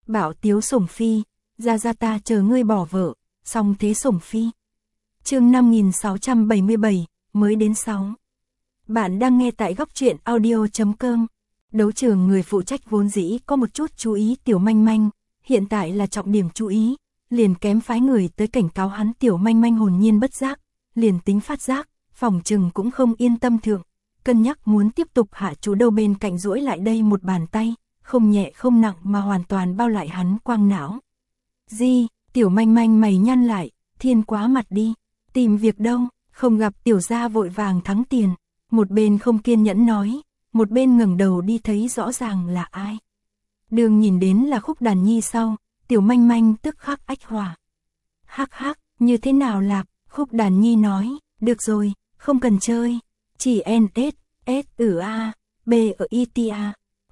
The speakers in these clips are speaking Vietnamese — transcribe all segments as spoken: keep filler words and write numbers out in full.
Bảo tiếu sủng phi, ra ra ta chờ ngươi bỏ vợ, xong thế sủng phi. Chương năm nghìn sáu trăm bảy mươi bảy, mới đến sáu. Bạn đang nghe tại góc truyện audio chấm com. Đấu trường người phụ trách vốn dĩ có một chút chú ý Tiểu Manh Manh, hiện tại là trọng điểm chú ý, liền kém phái người tới cảnh cáo hắn. Tiểu Manh Manh hồn nhiên bất giác, liền tính phát giác, phòng trừng cũng không yên tâm thượng, cân nhắc muốn tiếp tục hạ chú đâu. Bên cạnh duỗi lại đây một bàn tay, không nhẹ không nặng mà hoàn toàn bao lại hắn quang não. Di, Tiểu Manh Manh mày nhăn lại, thiên quá mặt đi, tìm việc đâu, không gặp tiểu gia vội vàng thắng tiền, một bên không kiên nhẫn nói, một bên ngẩng đầu đi thấy rõ ràng là ai. Đường nhìn đến là Khúc Đàn Nhi sau, Tiểu Manh Manh tức khắc ách hòa. Hắc hắc, như thế nào lạc, Khúc Đàn Nhi nói, được rồi, không cần chơi, chỉ N S, S ở A, B ở I T A,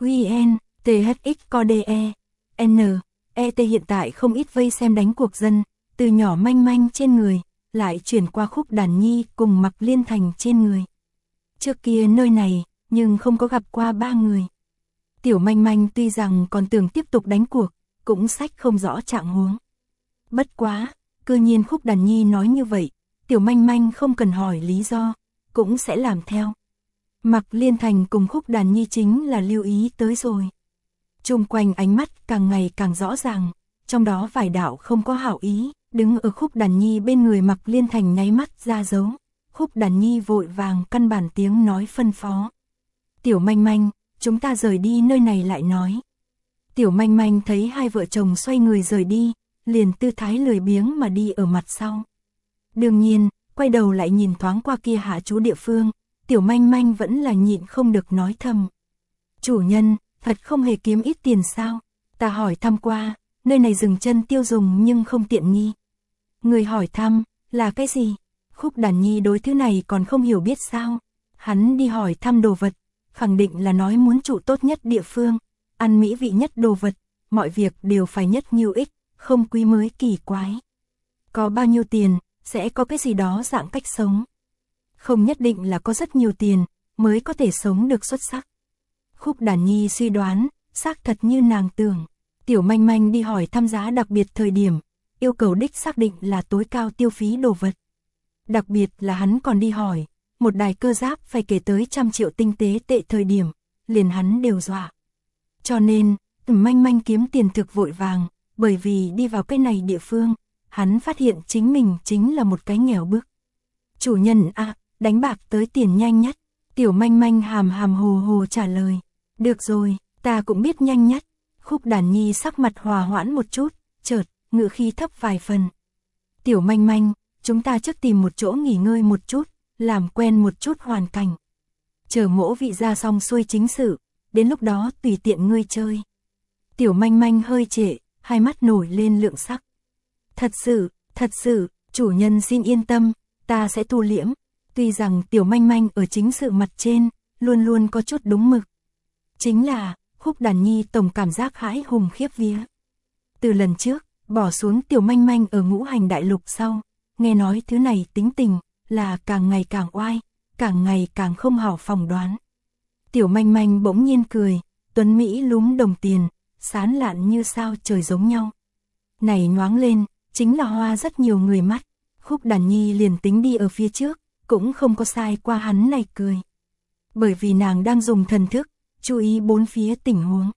Q N, T H X co D E, N, E T. Hiện tại không ít vây xem đánh cuộc dân, từ nhỏ Manh Manh trên người, lại chuyển qua Khúc Đàn Nhi cùng Mạc Liên Thành trên người. Trước kia nơi này, nhưng không có gặp qua ba người. Tiểu Manh Manh tuy rằng còn tưởng tiếp tục đánh cuộc, cũng sách không rõ trạng huống. Bất quá, cư nhiên Khúc Đàn Nhi nói như vậy, Tiểu Manh Manh không cần hỏi lý do, cũng sẽ làm theo. Mạc Liên Thành cùng Khúc Đàn Nhi chính là lưu ý tới rồi. Chung quanh ánh mắt càng ngày càng rõ ràng, trong đó vài đạo không có hảo ý, đứng ở Khúc Đàn Nhi bên người Mạc Liên Thành nháy mắt ra dấu. Khúc Đàn Nhi vội vàng căn bản tiếng nói phân phó. Tiểu Manh Manh, chúng ta rời đi nơi này lại nói. Tiểu Manh Manh thấy hai vợ chồng xoay người rời đi, liền tư thái lười biếng mà đi ở mặt sau. Đương nhiên, quay đầu lại nhìn thoáng qua kia hạ chú địa phương, Tiểu Manh Manh vẫn là nhịn không được nói thầm. Chủ nhân, thật không hề kiếm ít tiền sao? Ta hỏi thăm qua, nơi này dừng chân tiêu dùng nhưng không tiện nghi. Người hỏi thăm, là cái gì? Khúc Đàn Nhi đối thứ này còn không hiểu biết sao? Hắn đi hỏi thăm đồ vật, khẳng định là nói muốn trụ tốt nhất địa phương, ăn mỹ vị nhất đồ vật, mọi việc đều phải nhất nhiều ích, không quý mới kỳ quái. Có bao nhiêu tiền, sẽ có cái gì đó dạng cách sống. Không nhất định là có rất nhiều tiền, mới có thể sống được xuất sắc. Khúc Đàn Nhi suy đoán, xác thật như nàng tưởng. Tiểu Manh Manh đi hỏi thăm giá đặc biệt thời điểm, yêu cầu đích xác định là tối cao tiêu phí đồ vật. Đặc biệt là hắn còn đi hỏi, một đài cơ giáp phải kể tới trăm triệu tinh tế tệ thời điểm, liền hắn đều dọa. Cho nên, Tiểu Manh Manh kiếm tiền thực vội vàng, bởi vì đi vào cái này địa phương, hắn phát hiện chính mình chính là một cái nghèo bức. Chủ nhân à, đánh bạc tới tiền nhanh nhất. Tiểu Manh Manh hàm hàm hồ hồ trả lời. Được rồi, ta cũng biết nhanh nhất. Khúc Đàn Nhi sắc mặt hòa hoãn một chút, chợt, ngữ khí thấp vài phần. Tiểu Manh Manh, chúng ta trước tìm một chỗ nghỉ ngơi một chút, làm quen một chút hoàn cảnh. Chờ mỗ vị ra xong xuôi chính sự, đến lúc đó tùy tiện ngươi chơi. Tiểu Manh Manh hơi trệ, hai mắt nổi lên lượng sắc. Thật sự, thật sự, chủ nhân xin yên tâm, ta sẽ thu liễm. Tuy rằng Tiểu Manh Manh ở chính sự mặt trên, luôn luôn có chút đúng mực. Chính là, Khúc Đàn Nhi tổng cảm giác hãi hùng khiếp vía. Từ lần trước, bỏ xuống Tiểu Manh Manh ở Ngũ Hành Đại Lục sau, nghe nói thứ này tính tình, là càng ngày càng oai, càng ngày càng không hảo phỏng đoán. Tiểu Manh Manh bỗng nhiên cười, tuấn Mỹ lúm đồng tiền, sán lạn như sao trời giống nhau. Này nhoáng lên, chính là hoa rất nhiều người mắt. Khúc Đàn Nhi liền tính đi ở phía trước, cũng không có sai qua hắn này cười. Bởi vì nàng đang dùng thần thức, chú ý bốn phía tình huống.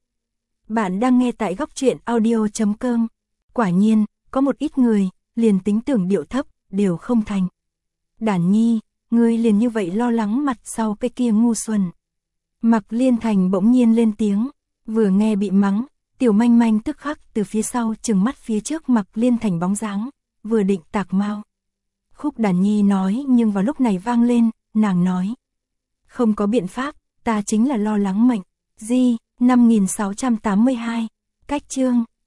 Bạn đang nghe tại góc truyện audio chấm com. Quả nhiên, có một ít người, liền tính tưởng điệu thấp, đều không thành. Đàn Nhi, ngươi liền như vậy lo lắng mặt sau cái kia ngu xuẩn. Mạc Liên Thành bỗng nhiên lên tiếng, vừa nghe bị mắng, Tiểu Manh Manh tức khắc từ phía sau trừng mắt phía trước Mạc Liên Thành bóng dáng, vừa định tạc mau. Khúc Đàn Nhi nói nhưng vào lúc này vang lên, nàng nói. Không có biện pháp, ta chính là lo lắng mệnh. Di, năm nghìn sáu trăm tám mươi hai, cách chương.